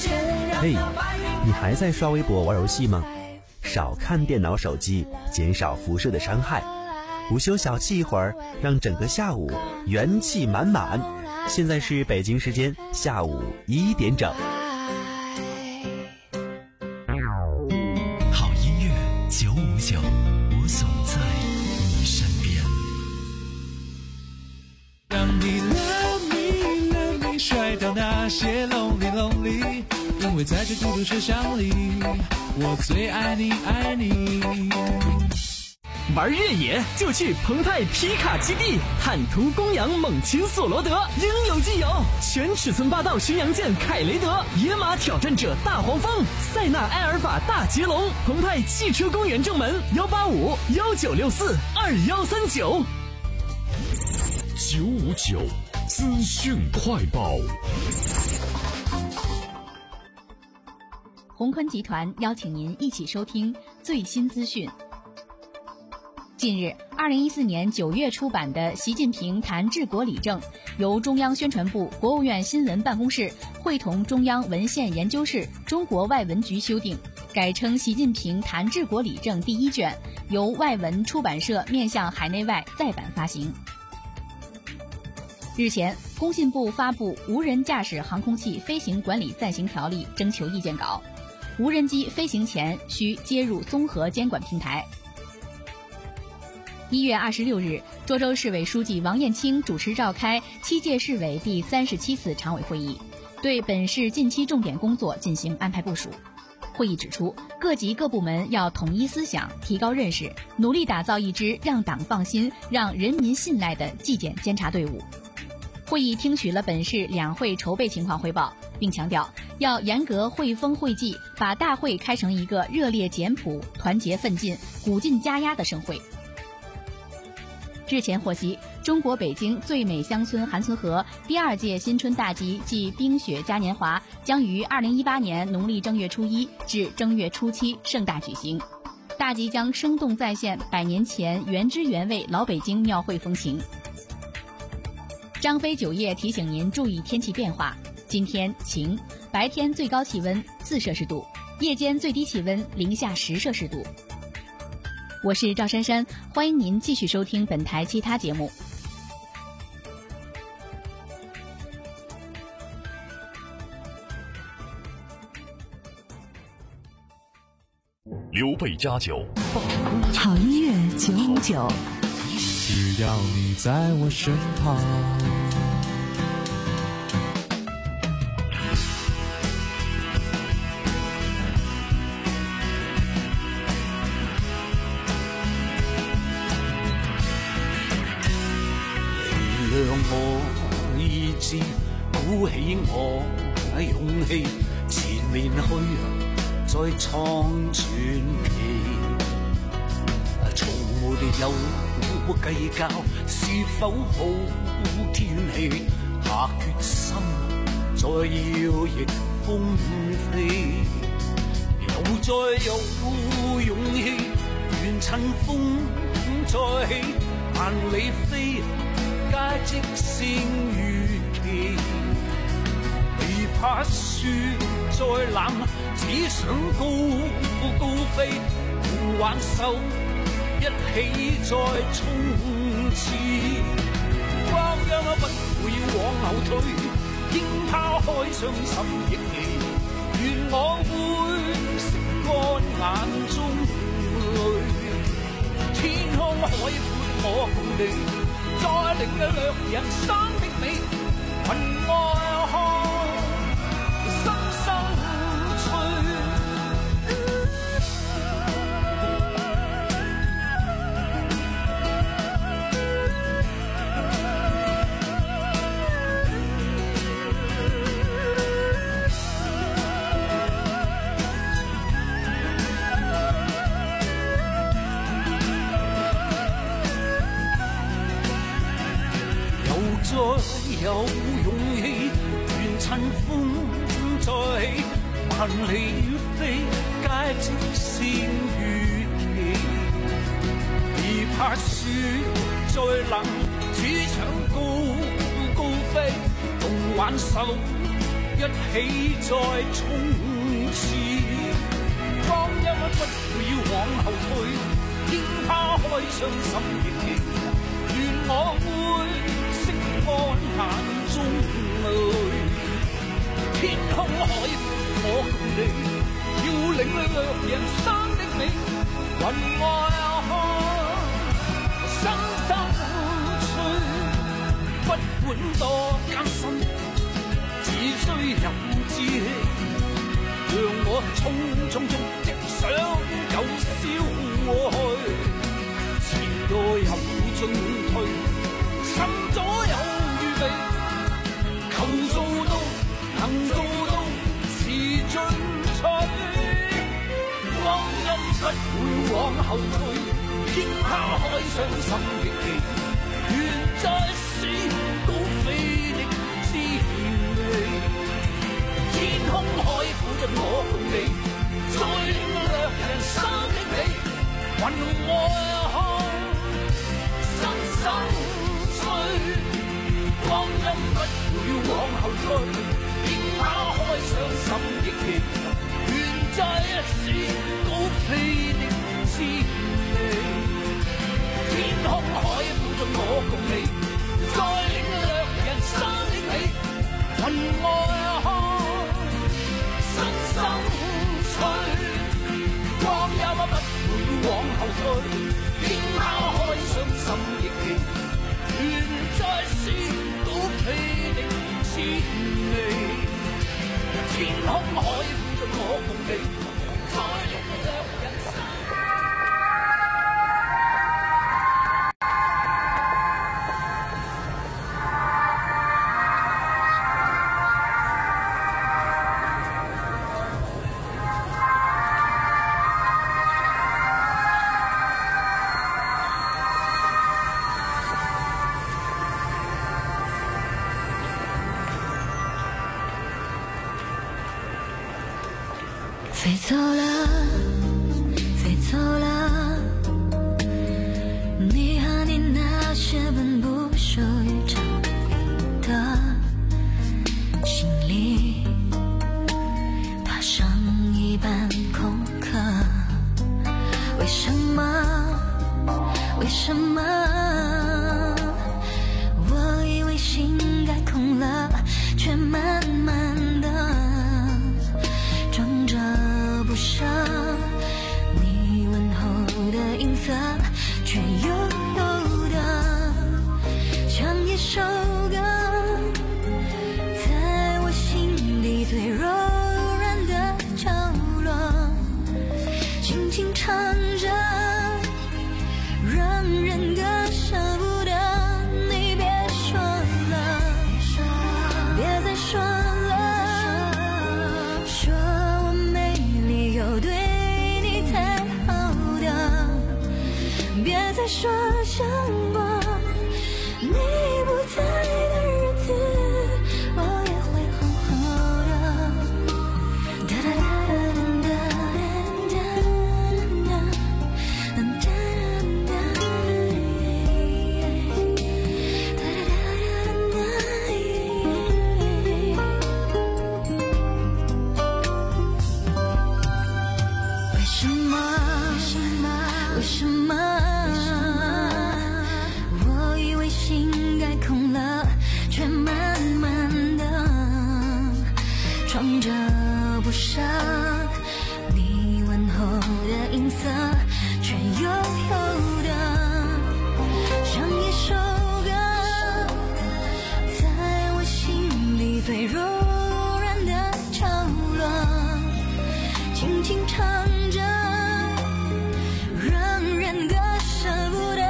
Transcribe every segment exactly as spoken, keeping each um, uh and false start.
嘿，你还在刷微博玩游戏吗？少看电脑手机，减少辐射的伤害。午休小憩一会儿，让整个下午元气满满。现在是北京时间下午一点整。 好音乐九五九，我总在你身边。 让你 love me love me 甩掉那些 lonely lonely， 因为在这孤独车厢里，我最爱你爱你。 玩越野就去澎湃皮卡基地，坦途公羊猛禽索罗德，应有尽有。全尺寸霸道巡洋舰凯雷德，野马挑战者大黄蜂，塞纳埃尔法大捷龙。澎湃汽车公园正门幺八五幺九六四二幺三九。 九五九资讯快报。 宏坤集团邀请您一起收听最新资讯。近日，二零一四年九月出版的《习近平谈治国理政》，由中央宣传部、国务院新闻办公室会同中央文献研究室、中国外文局修订，改称《习近平谈治国理政》第一卷，由外文出版社面向海内外再版发行。日前，工信部发布《无人驾驶航空器飞行管理暂行条例》征求意见稿，无人机飞行前需接入综合监管平台。一月二十六日，涿州市委书记王燕青主持召开七届市委第三十七次常委会议，对本市近期重点工作进行安排部署。会议指出，各级各部门要统一思想，提高认识，努力打造一支让党放心、让人民信赖的纪检监察队伍。会议听取了本市两会筹备情况汇报，并强调要严格会风会纪，把大会开成一个热烈简朴、团结奋进、鼓劲加压的盛会。日前获悉，中国北京最美乡村韩村河第二届新春大集暨冰雪嘉年华将于二零一八年农历正月初一至正月初七盛大举行。大集将生动再现百年前原汁原味老北京庙会风情。张飞酒业提醒您注意天气变化，今天晴，白天最高气温四摄氏度，夜间最低气温零下十摄氏度。我是赵珊珊，欢迎您继续收听本台其他节目。 刘备家酒， 好音乐九五九， 只要你在我身旁。 讓我意志鼓起我勇氣，前面去再創傳奇。從沒有計較是否好天氣，下決心再要逆風飛，又再有勇氣，願趁風再起，萬里飛。皆即先預期，未怕雪再冷，只想高高飛，同挽手一起再衝刺。光陰不會往後退，應拋開傷心憶記，願我會拭乾眼中淚。天空海闊我共你。再領略人生的美，雲外看心生趣。再有勇氣，願趁風再起，萬里飛，皆即先預期。而怕雪再冷，只想高高飛，同挽手一一起再衝刺。光陰不會往後退，天拋開傷心亦奇，願我會釋乾眼中淚。天空海闊我共你，要領略人生的美，雲外看生生不管多艱辛，只需有志氣，讓我匆匆中即想舊消過去，前路有進退，心左有預備，求做到能做到是進取，光陰不會往後退，天拋開傷心亦奇，願再是高飛的滋味，天空海闊着我共你，再領略人生的美，雲外看生生追，光陰不會往後退，天拋開傷心亦奇，願再是高飛的滋味，天空海闊着我共你，再領略人生的美，雲外看生生追，光陰不會往後退，天拋開傷心亦奇，願再是高飛的滋味，天空海闊着我共你，再領略人生。 飞走了，飞走了，你和你那些本不属于这的心里，爬上一班空客，为什么？为什么？我以为心该空了，却慢慢的装着不舍，你问候的音色，却悠悠的像一首歌，在我心底最柔软的角落，轻轻唱着，让人割舍不得。你别说了，别再说了，说我没理由对你太好的，别再说想过你不在的日子，我也会好好的。哒哒哒哒哒哒哒哒为什么？为什么？我以为心该空了，却慢慢的装着不舍。你问候的音色，却悠悠的像一首歌，在我心里最柔软的角落，轻轻唱着，让人割舍不得。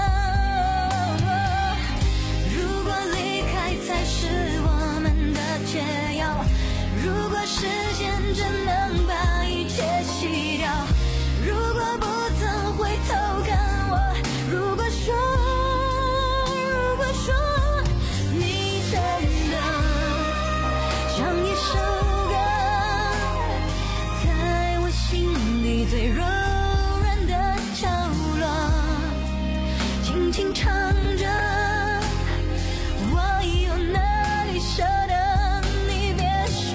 如果离开才是我们的解药，如果时间真能把一切洗掉，如果不曾回头看我，如果说，如果说你真的像一首歌，在我心里最柔软的角落，轻轻唱着，我有哪里舍得？你别说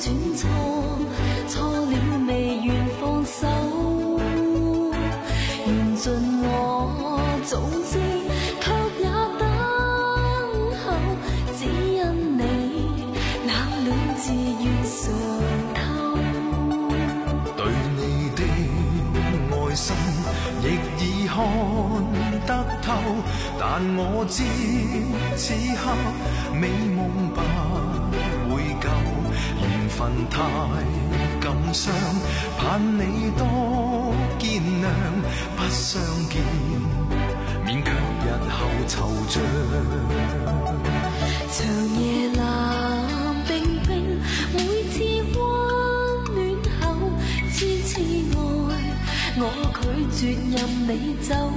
轉錯，錯了未願放手，緣盡我早知，卻也等候，只因你冷暖自願嘗透。 對你的愛心亦已看得透，但我知此刻美夢不會夠，緣分太感傷，盼你多見諒，不相見免卻日後惆悵。 長夜冷冰冰，每次溫暖後痴痴愛，我拒絕任你走，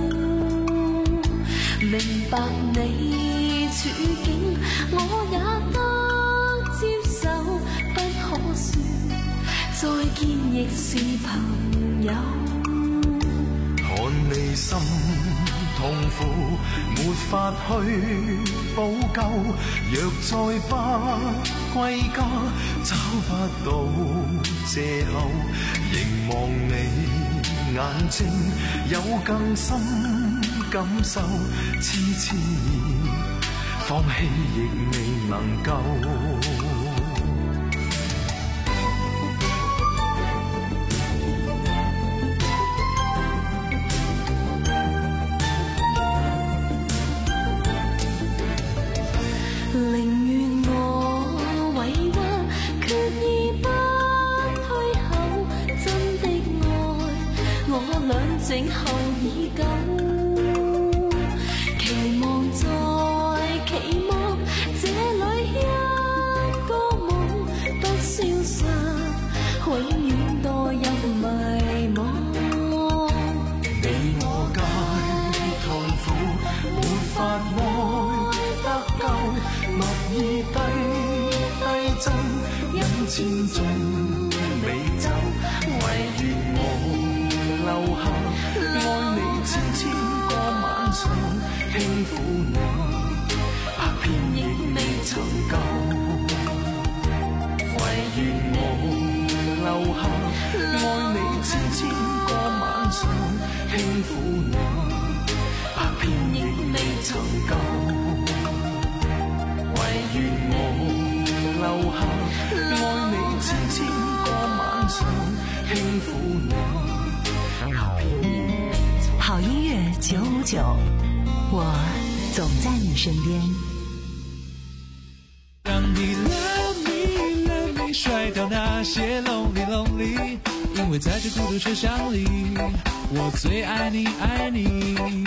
明白你處境我也得接受，不可說再見亦是朋友。 看你心痛苦，沒法去補救，若再不歸家，找不到藉口，凝望你眼睛有更深感受，痴痴放棄亦未能夠。 寧願我委屈，決意不退後，真的愛我倆靜候已久，期望再期望這裏一個夢不消失，永遠墮入迷惘。 你我皆痛苦，沒法愛得夠，蜜意低低斟，因千種美酒，唯願我留下，愛你千千個晚上，輕撫你，百遍亦未曾夠。唯願我留下，愛你千千個晚上，輕撫你，百遍亦未曾夠。唯願我留下，愛你千千個晚上，輕撫你，百遍亦未曾夠。 好音樂九五九，我總在你身邊。 讓你 love me love me 甩掉那些 lonely lonely， 因為在這孤獨車廂裡，我最愛你愛你。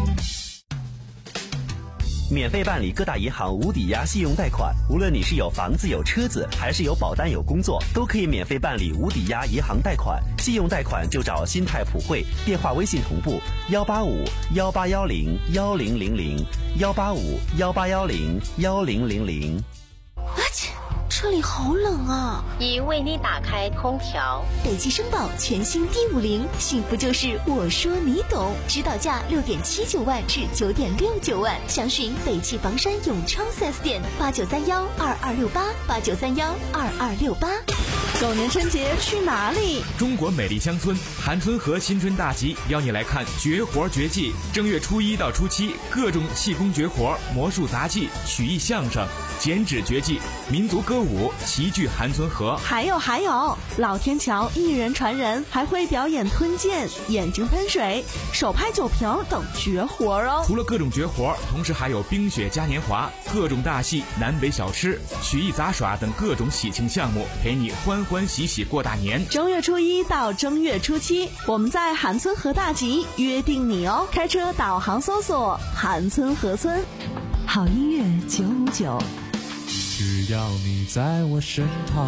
免费办理各大银行无抵押信用贷款，无论你是有房子有车子，还是有保单有工作，都可以免费办理无抵押银行贷款。信用贷款就找新泰普惠，电话微信同步幺八五幺八幺零幺零零零幺八五幺八幺零幺零零零。 啊切，这里好冷啊！ 已为你打开空调。 北汽绅宝全新 D 五零，幸福就是我说你懂，指导价六点七九万至九点六九万，详询北汽房山永昌 四 S 店八九三幺二二六八八九三幺二二六八。 狗年春节去哪里？ 中国美丽乡村韩村河新春大集邀你来看绝活绝技，正月初一到初七，各种气功绝活、魔术杂技、曲艺相声、剪纸绝技、民族歌舞齐聚韩村河。 还有还有，老天桥一人传人还会表演吞剑、眼睛喷水、手拍酒瓶等绝活哦。 除了各种绝活，同时还有冰雪嘉年华、各种大戏、南北小吃、曲艺杂耍等各种喜庆项目，陪你欢欢喜喜过大年。 正月初一到正月初七，我们在韩村河大集约定你哦。开车导航搜索韩村河村。 好音乐九五九， 只要你在我身旁。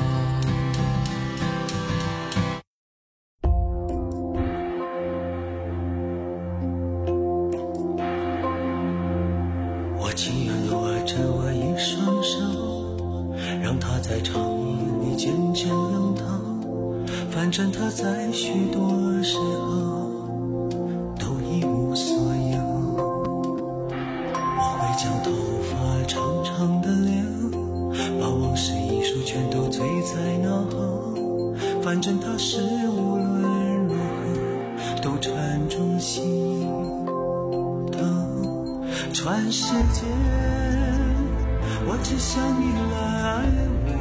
我情愿握着我一双手，让它在长夜里渐渐冷透，反正它在许多时候都一无所有。我会将头发长长的留，把往事一束全都醉在脑反正他是无论如何都缠住心头。全世界我只想你来爱我，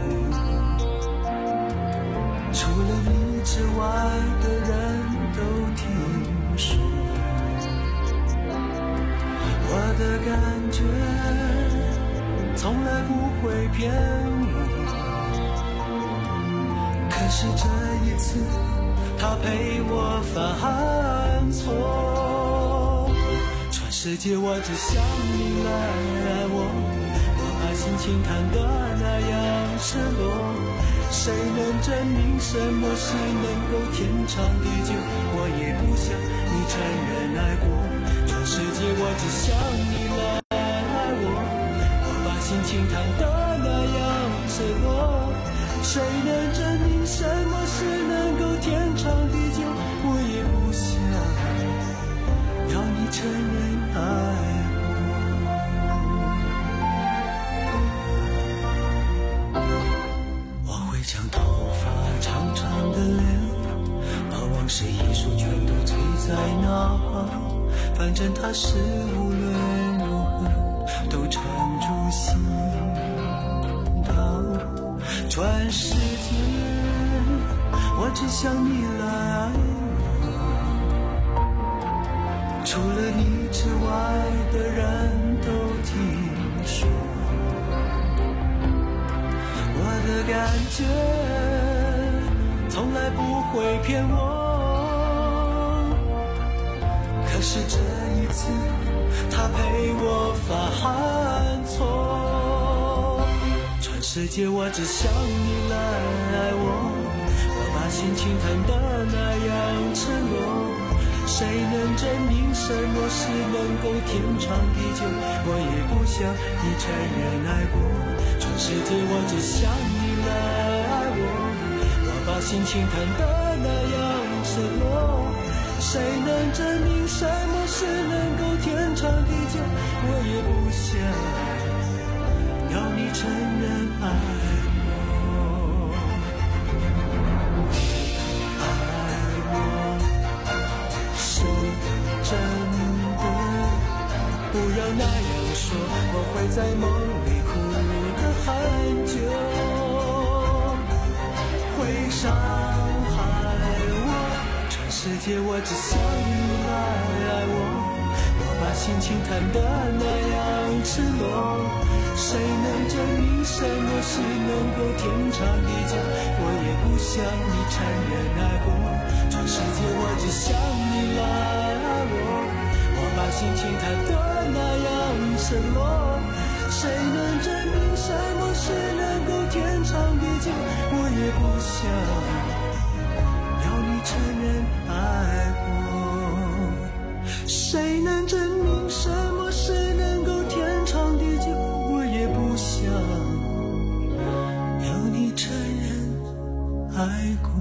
除了你之外的人都听说，我的感觉从来不会骗我。可是这一次他陪我犯错，全世界我只想你来爱我，我把心情弹得那样赤裸，谁能证明什么是能够天长地久？我也不想你承认爱过，全世界我只想你来爱我，我把心情弹得那样赤裸，谁能证明什么是能够天长地久？我也不想要你承认爱我。我会将头发长长的脸，把往事一束全都堆在那，反正它是无论如何都缠住心头。全世界我只想你来爱我，除了你之外的人都听说，我的感觉从来不会骗我。可是这一次他陪我犯错，全世界我只想你来爱我，我把心情弹得那样赤裸，谁能证明什么是能够天长地久？我也不想你承认爱过，全世界我只想你来爱我，我把心情弹得那样赤裸，谁能证明什么是能够天长地久？我也不想要你承认爱我，爱我是真的，不要那样说，我会在梦里哭得很久，会伤害我，全世界我只想你来爱我，我把心情弹得那样赤裸，谁能证明什么是能够天长地久？我也不想你承认爱过，全世界我只想你来爱我，我把心情弹得那样赤裸，谁能证明什么是能够天长地久？我也不想要你承认爱我，谁能证明什么是能够天长地久？我也不想要你承认爱过。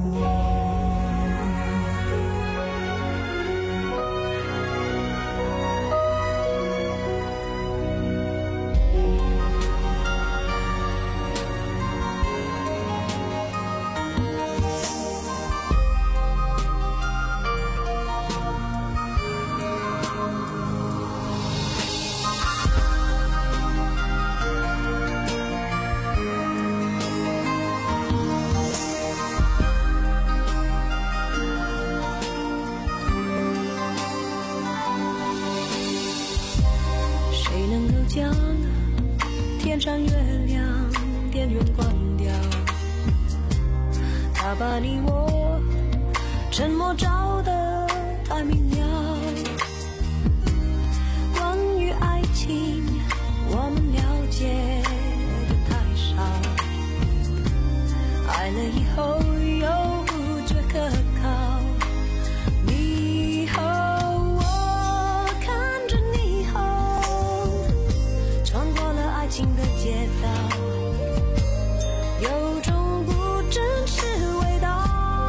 将天上月亮电源关掉，他把你我沉默照得太明了。关于爱情，我们了解的太少，爱了以后又不觉可靠。你和我看着霓虹穿过了爱情的街道，有种不真实味道。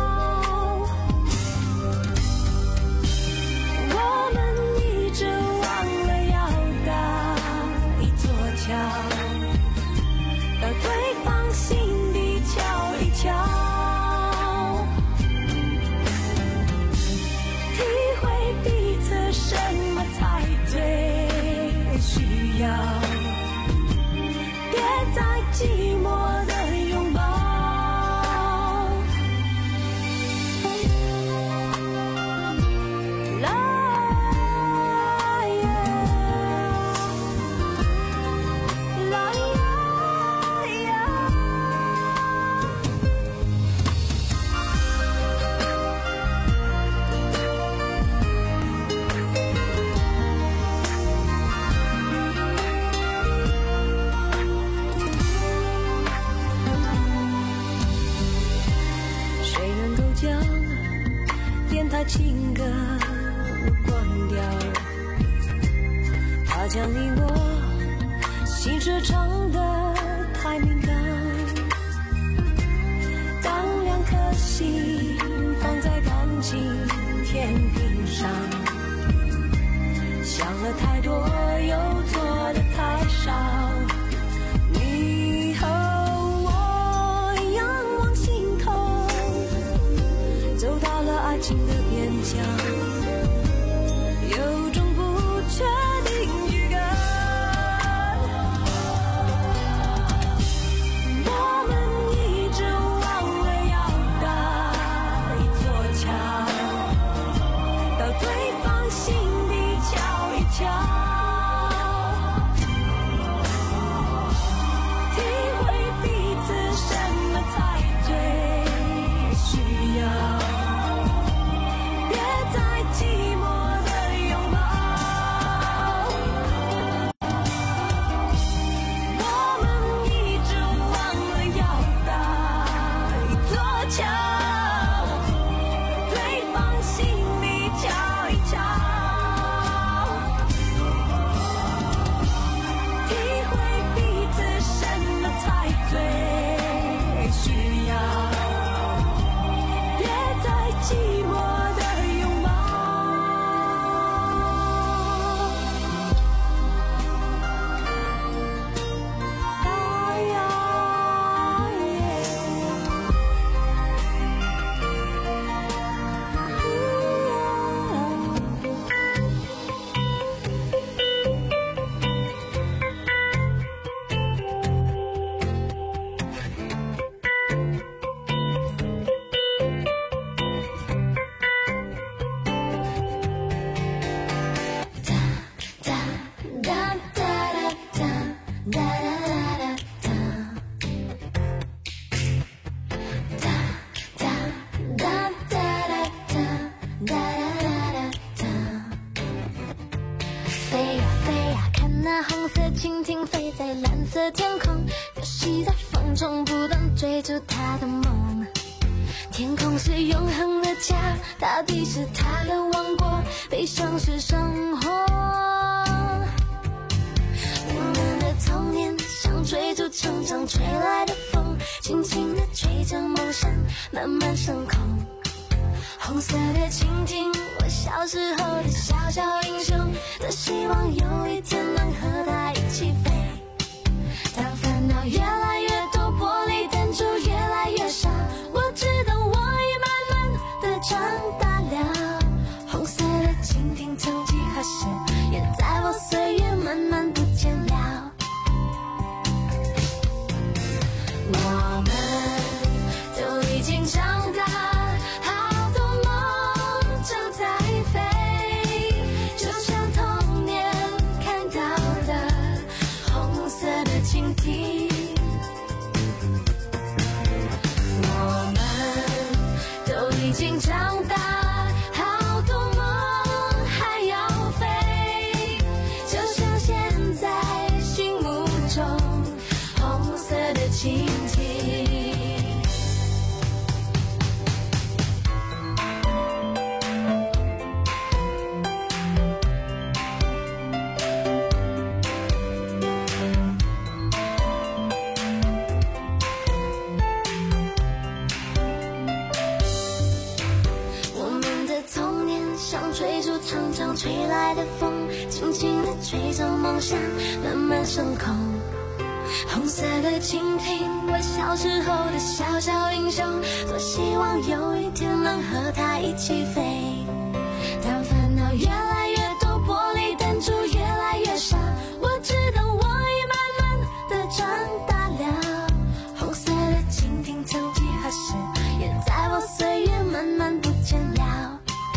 我们一直忘了要搭一座桥，到对方心底瞧一瞧。 爱情歌关掉，他将你我心事唱得太敏感。当两颗心放在感情天平上，想了太多又做得太少。你和我仰望星空，走到了爱情的边疆，有种不确定预感。我们一直忘了要搭一座桥，到对方心底瞧一瞧。 蜻蜓飞在蓝色天空，游戏在风中不断追逐他的梦。天空是永恒的家，大地是他的王国，悲伤是生活。我们的童年像追逐成长吹来的风，轻轻地吹着梦想慢慢升空。红色的蜻蜓，我小时候的小小英雄，多希望有一天能和他一起飞。当烦恼越来越多，玻璃弹珠越来越少，我知道我已慢慢的长大了。红色的蜻蜓曾几何时，也在我岁月慢慢不见了。我们都已经长大，已经长大，好多梦还要飞，就像现在心目中红色的蜻蜓。像追逐成长吹来的风，轻轻地吹着梦想慢慢升空。红色的蜻蜓，我小时候的小小英雄，多希望有一天能和它一起飞。当烦恼越来越多，玻璃弹珠越来越少，我知道我已慢慢的长大了。红色的蜻蜓曾几何时，也在我岁月慢慢不见了。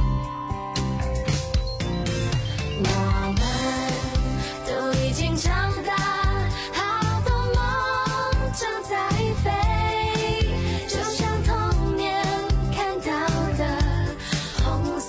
我们都已经长大，好多梦正在飞，就像童年看到的红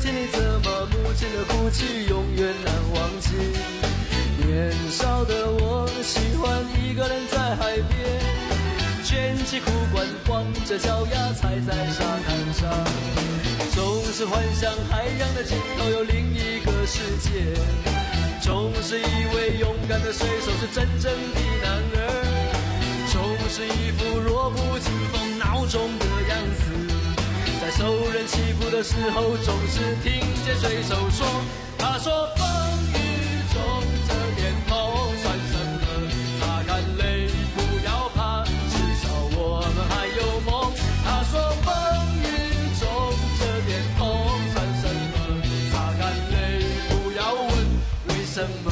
亲你怎么母亲的哭泣永远难忘记。年少的我喜欢一个人在海边，卷起裤管，光着脚丫踩在沙滩上，总是幻想海洋的尽头有另一个世界，总是以为勇敢的水手是真正的男儿，总是一副弱不禁风孬种的样子，在受人欺负的时候总是听见水手说，他说风雨中这点痛算什么，擦干泪不要怕，至少我们还有梦。他说风雨中这点痛算什么，擦干泪不要问为什么。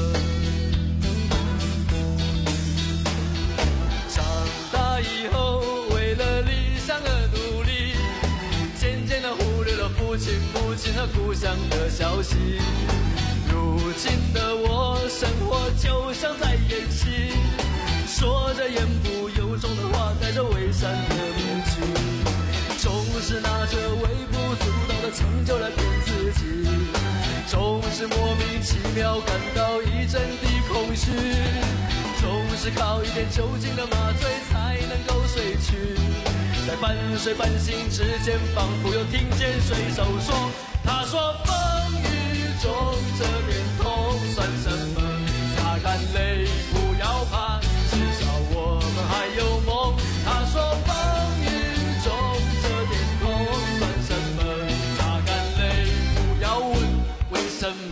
长大以后为了理想而努力，渐渐地忽略了父亲母亲和故乡的消息。如今的我生活就像在演戏，说着言不由衷的话，戴着伪善的面具，总是拿着微不足道的成就来骗自己，总是莫名其妙感到一阵的空虚，总是靠一点酒精的麻醉才能够睡去，在半睡半醒之间，仿佛又听见水手说，他说风雨中这点痛算什么，擦干泪不要怕，至少我们还有梦。他说风雨中这点痛算什么，擦干泪不要问为什么。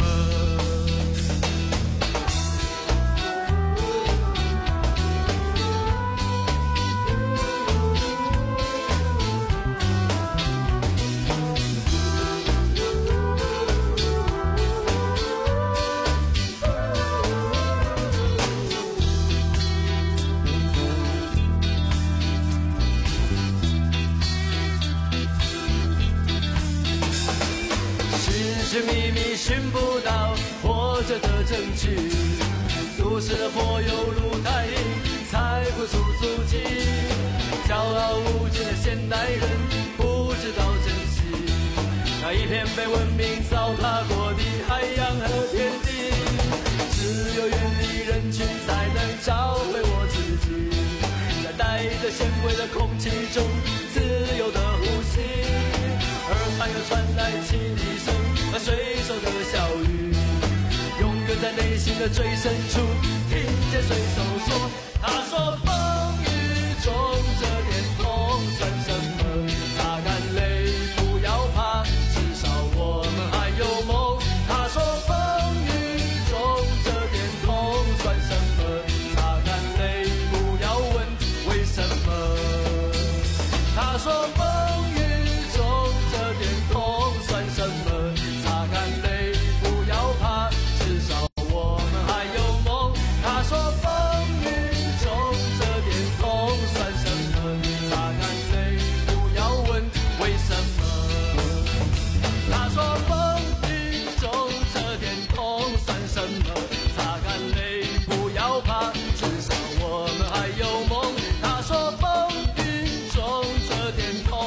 寻觅觅寻不到活着的证据，都市的柏油路太硬，踩不出足迹，骄傲无尽的现代人不知道珍惜那一片被文明糟蹋过的海洋和天地，只有远离人群才能找回我自己，在带着纤维的空气中自由的呼吸，耳畔又传来汽笛声和水手的笑语，永远在内心的最深处听见水手说，他说风雨中这点痛算什么，擦干泪不要怕，至少我们还有梦。他说风雨中这点痛算什么，擦干泪不要问为什么。他说风雨中这点痛算什么，擦干泪不要怕，至少我们还有梦。他说风雨中这点痛算什么，擦干泪不要问为什么。他说风雨中这点痛算什么，擦干泪不要怕，至少我们还有梦。他说风雨中这点痛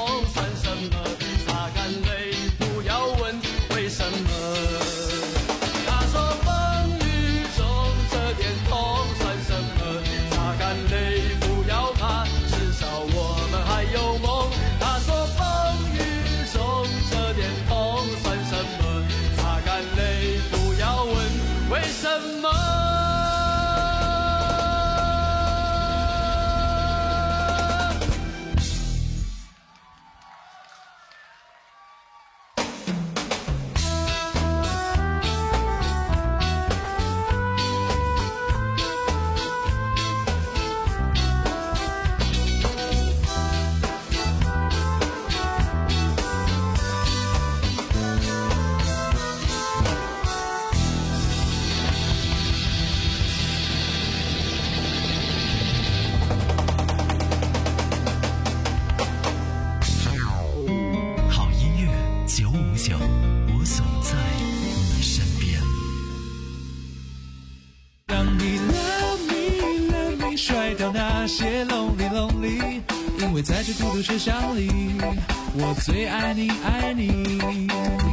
为在这孤独车厢里，我最爱你爱你。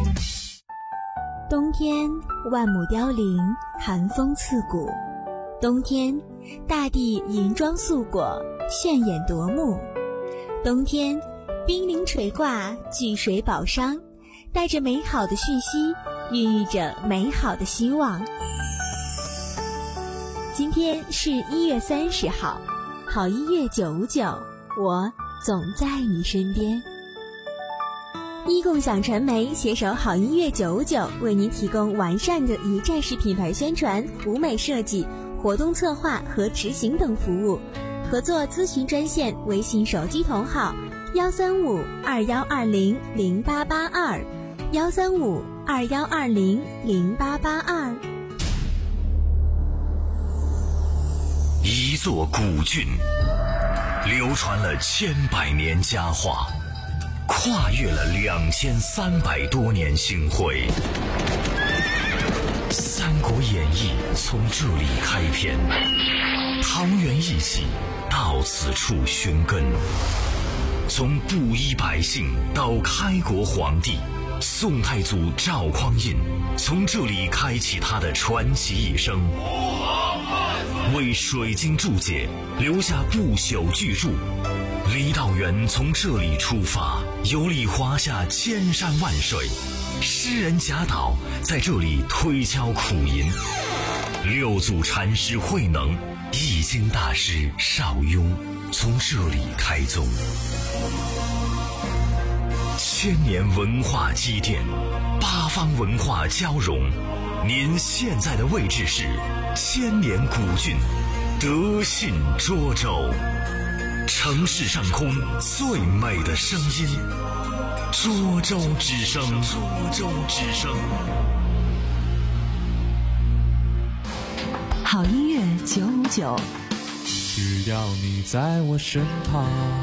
冬天万亩凋零，寒风刺骨。冬天大地银装素裹，炫眼夺目。冬天冰凌垂挂，巨水宝商，带着美好的讯息，孕育着美好的希望。今天是一月三十号，好音乐九五九，我总在你身边。一共享传媒携手好音乐九五九，为您提供完善的一站式品牌宣传、舞美设计、活动策划和执行等服务。合作咨询专线：微信手机同号幺三五二幺二零零八八二，幺三五二幺二零零八八二。 一座古郡，流传了千百年佳话，跨越了两千三百多年星辉。《三国演义》从这里开篇，桃园一起到此处寻根。从布衣百姓到开国皇帝，宋太祖赵匡胤从这里开启他的传奇一生，为水晶注解留下不朽巨著。李道元从这里出发，游历华夏千山万水，诗人贾岛在这里推敲苦吟，六祖禅师慧能、易经大师邵雍从这里开宗。千年文化积淀，八方文化交融，您现在的位置是千年古郡德信涿州，城市上空最美的声音，涿州之声，涿州之声。 好音乐九五九， 只要你在我身旁。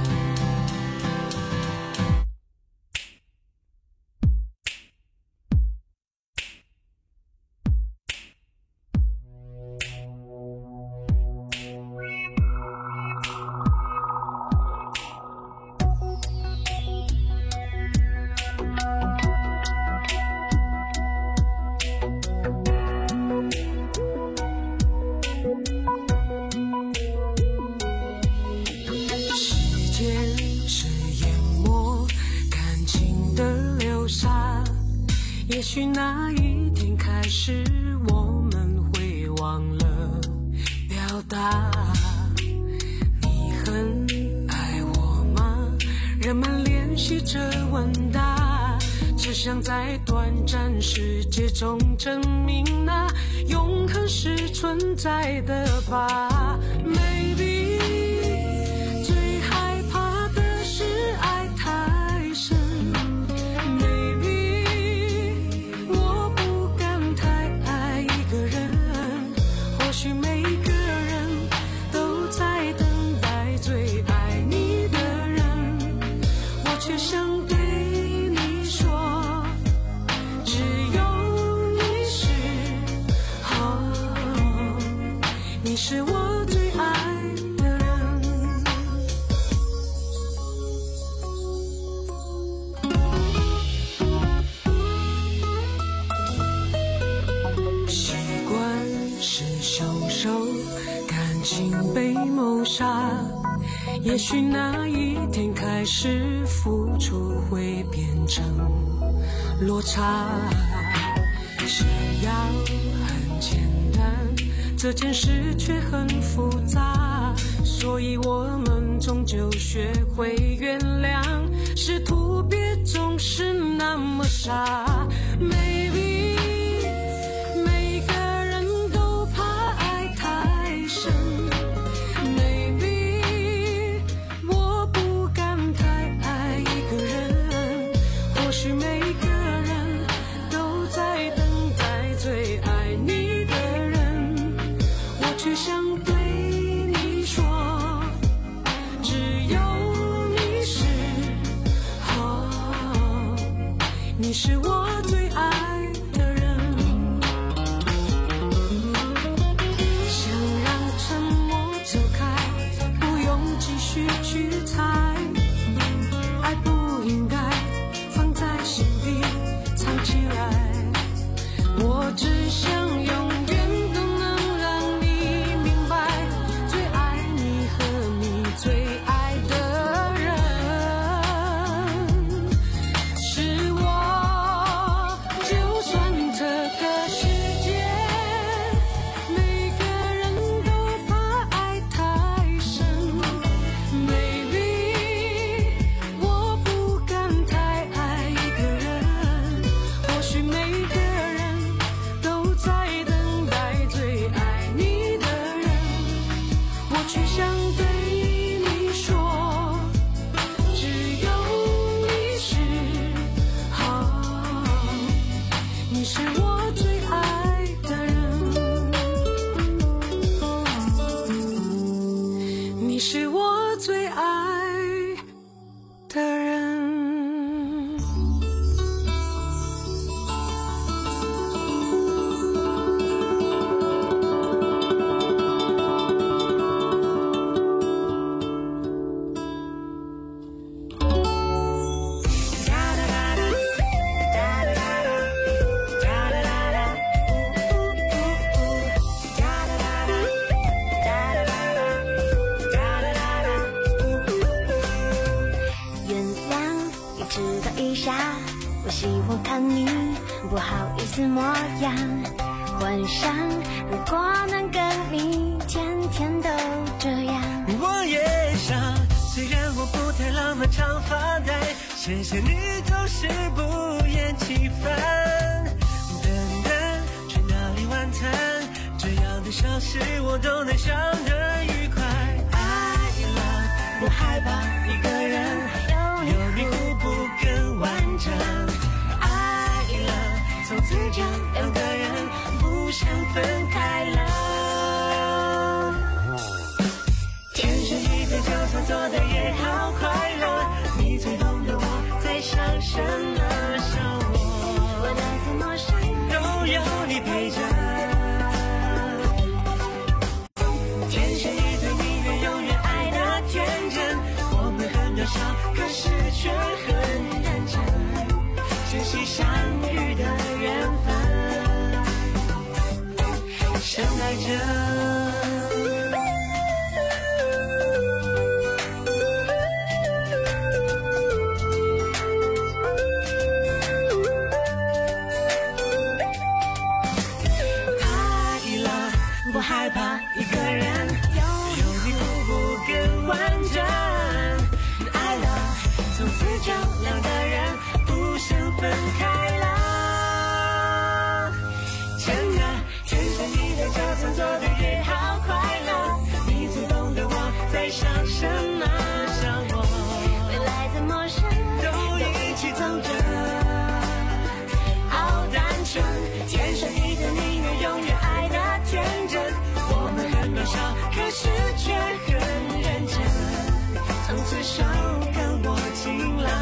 也许那一天开始，我们会忘了表达。你很爱我吗？人们练习着问答，只想在短暂世界中证明那永恒是存在的吧。Maybe 最害怕的是爱太深。你是我最爱的人，习惯是凶手，感情被谋杀。也许那一天开始，付出会变成落差。想要很简单，这件事却很复杂，所以我们终究学会原谅，试图别总是那么傻。Maybe 每个人都怕爱太深， Maybe 我不敢太爱一个人，或许每个人都在等待最爱你的人，却想对你说，只有你是，哦，你是我最爱的人。想让沉默走开，不用继续去猜。 我喜欢看你不好意思模样，幻想如果能跟你天天都这样。 我也想，虽然我不太浪漫常发呆，谢谢你总是不厌其烦。等等，去哪里晚餐？这样的小事我都能想得愉快。爱了，不害怕一个人，有你互补更完整。爱了，从此这两个人不想分开了。天生一对，就算做的也好快乐。你最懂得我在想什么，想我， 我来自陌生， 都有你陪着。天生一对，宁愿永远爱的天真。我们很渺小，可是却很认真，珍惜相遇的缘分，深爱着。不害怕一个人，有你互补更完整。爱了，从此这两个人不想分开了。真的，天生一对，就算做的也好快乐。你最懂得我在想什么，想我， 未来再陌生， 都一起走着，好单纯。天生一对，宁愿永远爱的天真。我们很渺小，可是却很认真，从此手跟我紧了。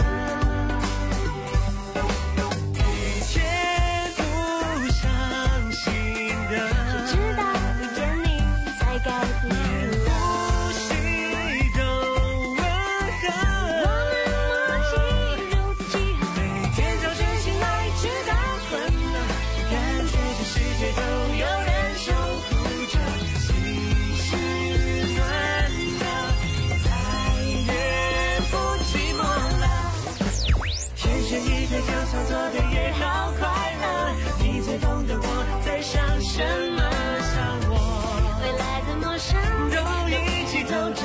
以前不相信的， 直到遇见你才改变。 呼吸都温和， 我们默契如此契合， 每天早晨醒来直到困了，感觉这世界都有人守护着，心是暖的，再也不寂寞了。天生一对，就算做的也好快乐。你最懂得我在想什么，想我， 未来再陌生， 都一起走着，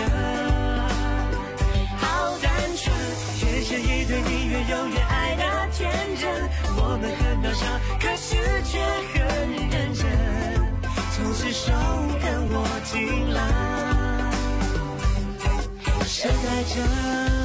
好单纯。天生一对，宁愿永远爱的天真。我们很渺小，可是却很认真，从此手跟我紧了，深爱着。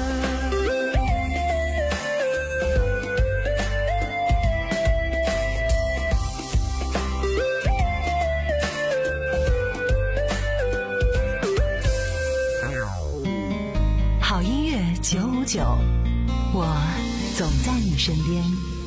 好音乐九五九，我总在你身边。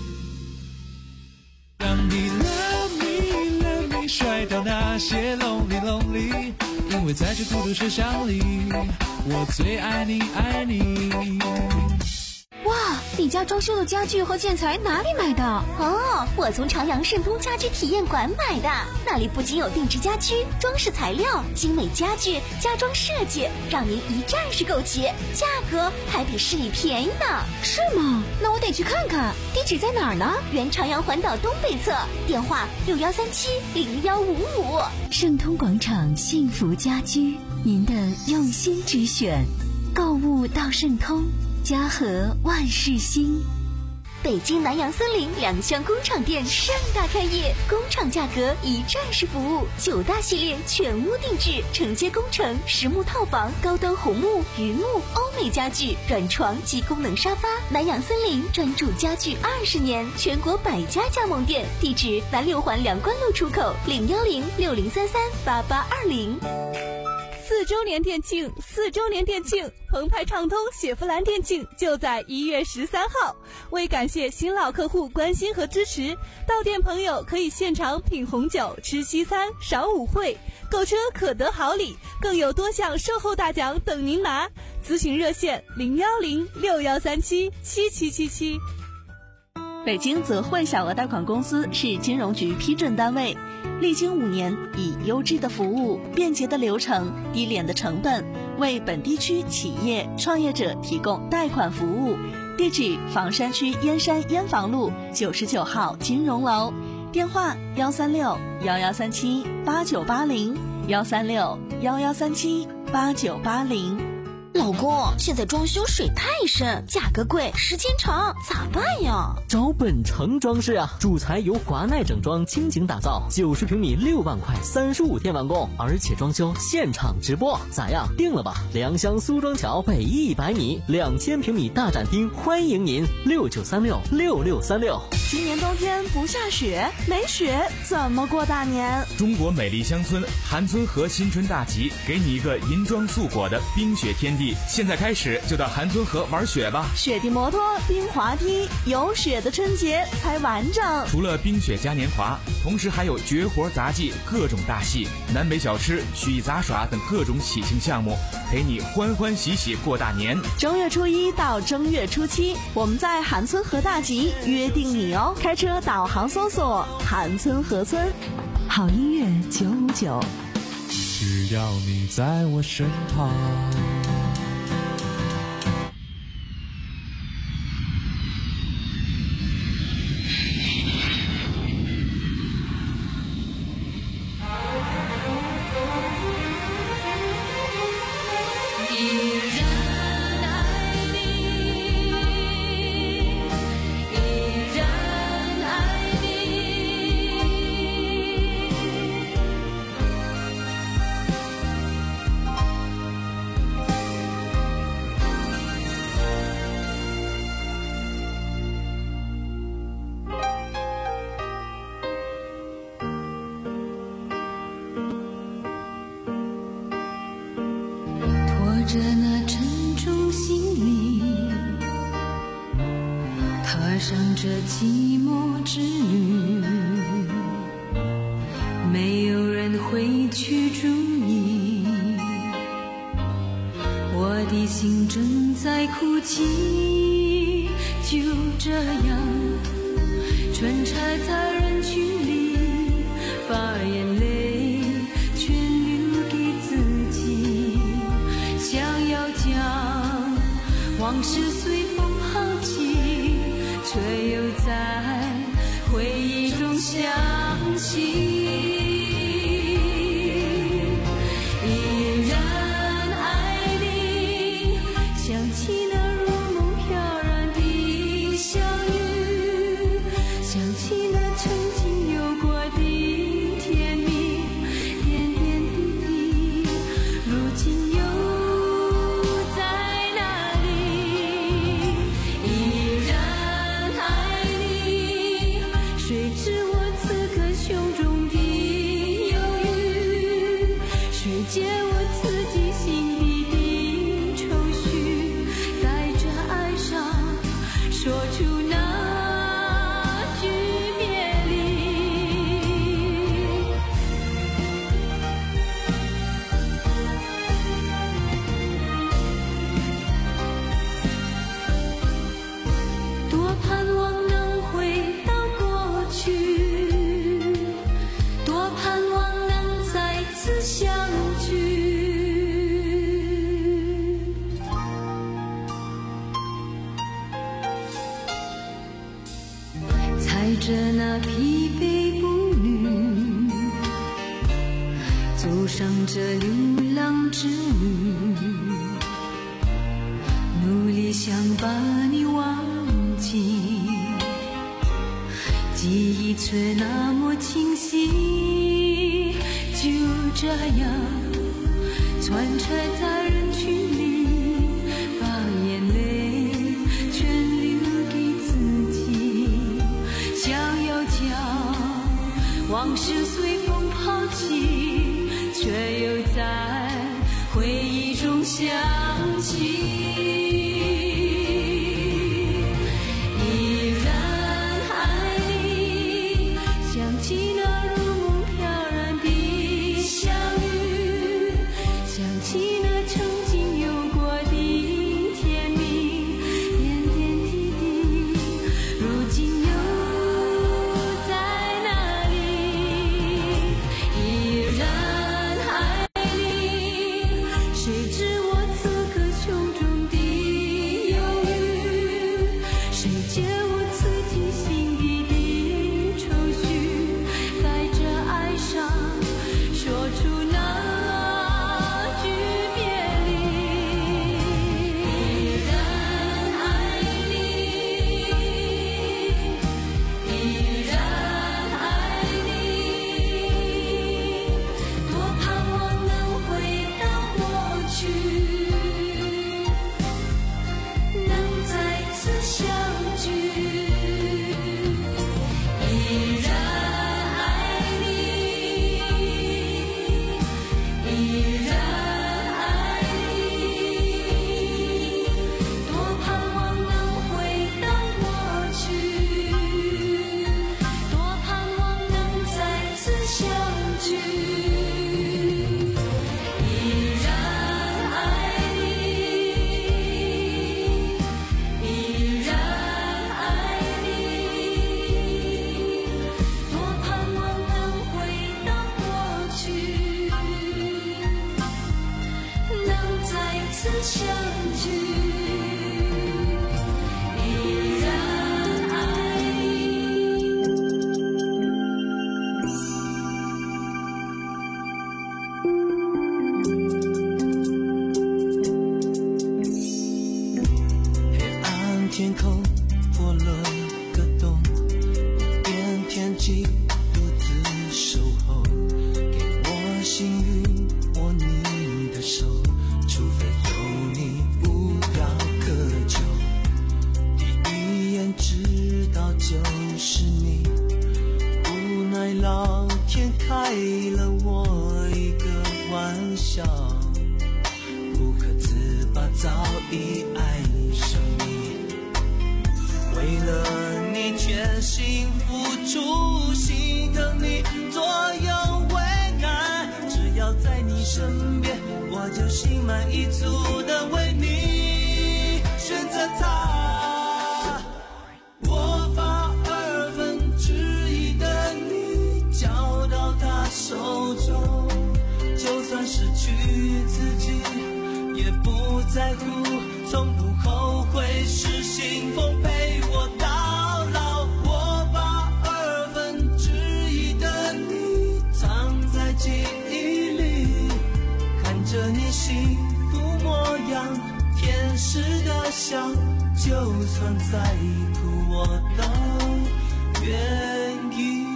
让你 love me love me 甩掉那些 lonely lonely， 因为在这孤独车厢里，我最爱你爱你。 哇，你家装修的家具和建材哪里买的？ 哦，我从长阳盛通家居体验馆买的，那里不仅有定制家居、装饰材料、精美家具、家装设计，让您一站式购齐，价格还比市里便宜呢。 是吗？那我得去看看。地址在哪儿呢？ 原长阳环岛东北侧，电话六幺三七零幺五五。 盛通广场幸福家居，您的用心之选，购物到盛通，家和万事兴。 北京南阳森林两厢工厂店盛大开业，工厂价格一站式服务，九大系列全屋定制，承接工程、实木套房、高端红木、榆木、欧美家具、软床及功能沙发。南阳森林专注家具二十年，全国百家加盟店，地址南六环梁关路出口零幺零六零三三八八二零。 四周年店庆，四周年店庆，澎湃畅通雪佛兰店庆就在一月十三号。为感谢新老客户关心和支持，到店朋友可以现场品红酒、吃西餐、赏舞会，购车可得好礼，更有多项售后大奖等您拿。咨询热线零幺零六幺三七七七七七。 北京泽惠小额贷款公司是金融局批准单位，历经五年，以优质的服务、便捷的流程、低廉的成本，为本地区企业创业者提供贷款服务。地址：房山区燕山燕房路九十九号金融楼，电话：幺三六幺幺三七八九八零，幺三六幺幺三七八九八零。 老公，现在装修水太深，价格贵，时间长，咋办呀？ 找本城装饰啊，主材由华奈整装倾情打造，九十平米六万块，三十五天完工，而且装修现场直播，咋样？定了吧？良乡苏庄桥北一百米，两千平米大展厅，欢迎您，六九三六六六三六。 今年冬天不下雪，没雪怎么过大年？ 中国美丽乡村韩村河新春大集，给你一个银装素裹的冰雪天地。现在开始就到韩村河玩雪吧， 雪地摩托、冰滑梯，有雪的春节才完整。 除了冰雪嘉年华，同时还有绝活杂技、各种大戏、南北小吃、曲艺杂耍等各种喜庆项目，陪你欢欢喜喜过大年。 正月初一到正月初七，我们在韩村河大集约定你哦。开车导航搜索韩村河村。 好音乐九五九， 只要你在我身旁。 着那沉重行李，踏上这寂寞之旅，没有人会去注意，我的心正在哭泣，就这样穿插在人群里，把眼泪全留给自己，想要将往事随风抛弃，却又在回忆中想起。踩着那疲惫步履，走上这流浪之旅，努力想把你忘记，记忆却那么清晰，就这样穿插在人群里，把眼泪全留给自己，想要将往事随风抛弃，却又在回忆中想起。想起那曾天空破了个洞，我变天际独自守候，给我幸运握你的手，除非有你无药可救，第一眼知道就是你，无奈老天开了我一个玩笑，不可自拔早已爱上你，为了你全心付出，心疼你左右为难，只要在你身边，我就心满意足的为你选择他。我把二分之一的你交到他手中，就算失去自己也不在乎，从不后悔是信奉陪我到老。我把二分之一的你藏在记忆里，看着你幸福模样，天使的笑，就算再苦我都愿意。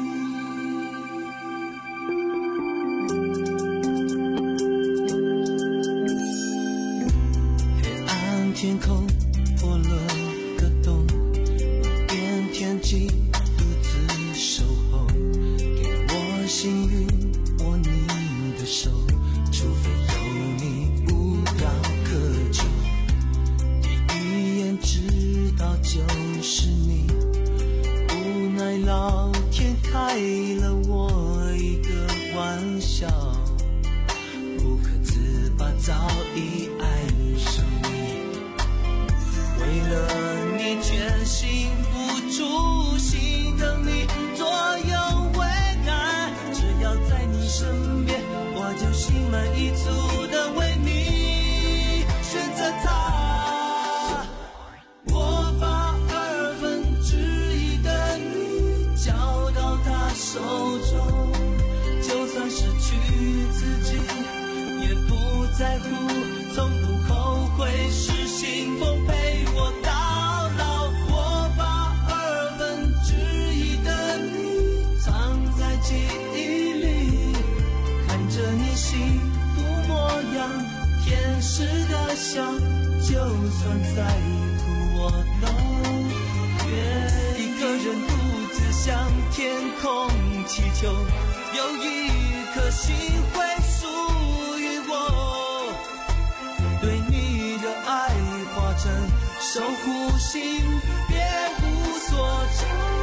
天空破了个洞，我变天际独自守候，给我幸运握你的手，除非有你无药可救，第一眼知道就是你，无奈老天开了我一个玩笑，不可自拔早已爱上你，为了你全心付出，心疼你左右为难，只要在你身边，我就心满意足的为你选择他。我把二分之一的你交到他手中，就算失去自己也不在乎，从不后悔是信奉陪我到老。我把二分之一的你藏在记忆里，看着你幸福模样，天使的笑，就算再苦我都愿意。一个人独自向天空祈求，有一颗心会属于我，对你的爱化成守护星，别无所求。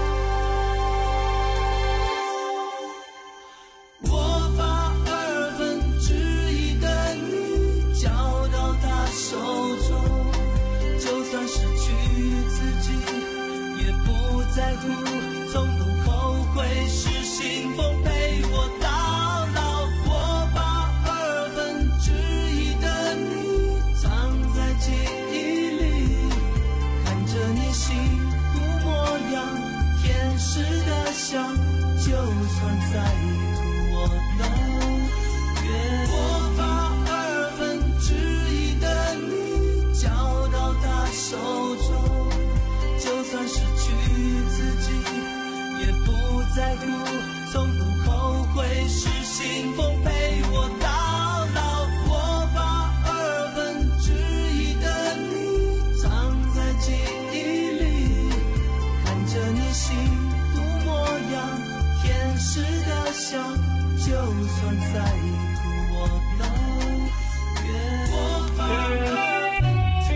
我把二分之一的你交到他手中，就算失去自己也不在乎，从不后悔是信奉陪我到老。我把二分之一的你藏在记忆里，看着你幸福模样，天使的笑，就算再苦我都愿。我把二分之一的你交到他手中，就算失去自己也不在乎，从不后悔是信奉陪我到老。我把二分之一的你藏在记忆里，看着你幸福模样，天使的笑，就算再苦我都愿。我把二分之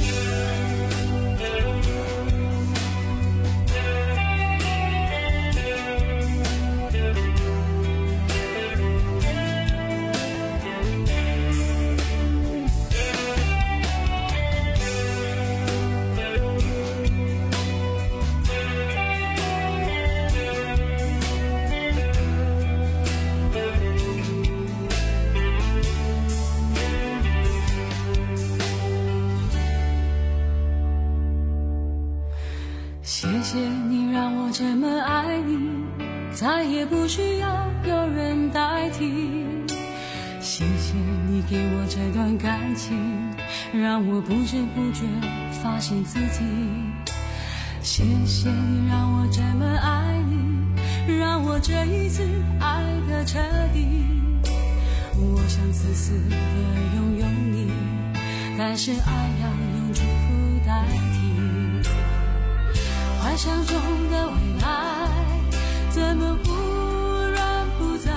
谢谢你让我这么爱你，再也不需要有人代替。谢谢你给我这段感情， 让我不知不觉发现自己。谢谢你让我这么爱你，让我这一次爱得彻底。我想自私的拥有你，但是爱要用祝福代替。幻想中的未来怎么忽然不在？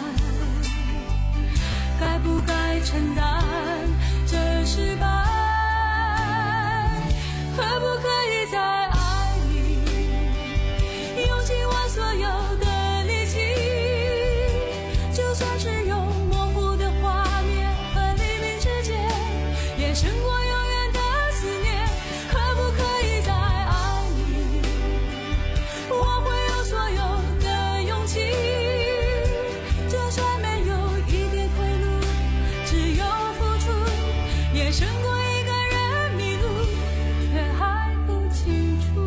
该不该承担这失败？可不可以在爱里用尽我所有的力气？就算只有模糊的画面和黎明之间，也胜过永远的思念。可不可以在爱里我会有所有的勇气？就算没有一点退路，只有付出，也胜过一个人迷路却还不清楚。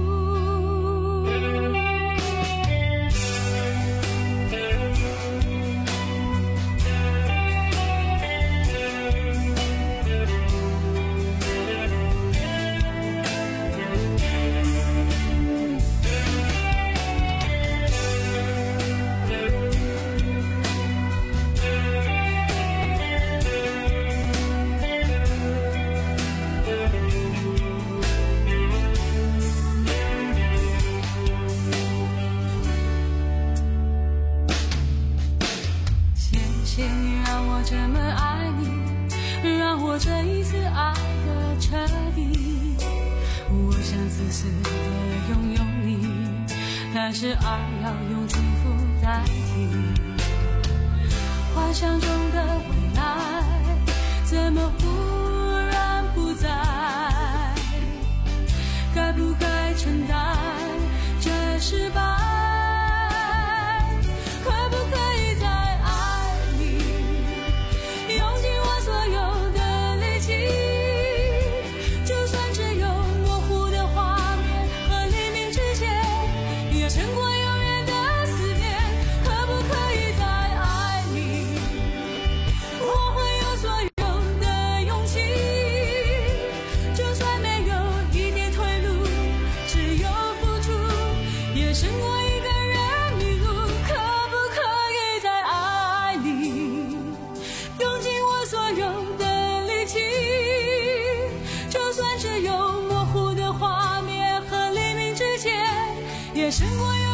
谢谢你让我这么爱你，让我这一次爱得彻底。我想自私的拥有你，但是爱要用祝福代替。幻想中的未来怎么忽然不在？该不该承担这失败？可不可以在爱里用尽我所有的力气？就算只有模糊的画面和黎明之间，也胜过永远的思念。可不可以在爱里我会有所有的勇气？就算没有一点退路，只有付出，也胜过一个人迷路。可不可以在爱里用尽我所有的力气？就算只有模糊的画面和黎明之间，也胜过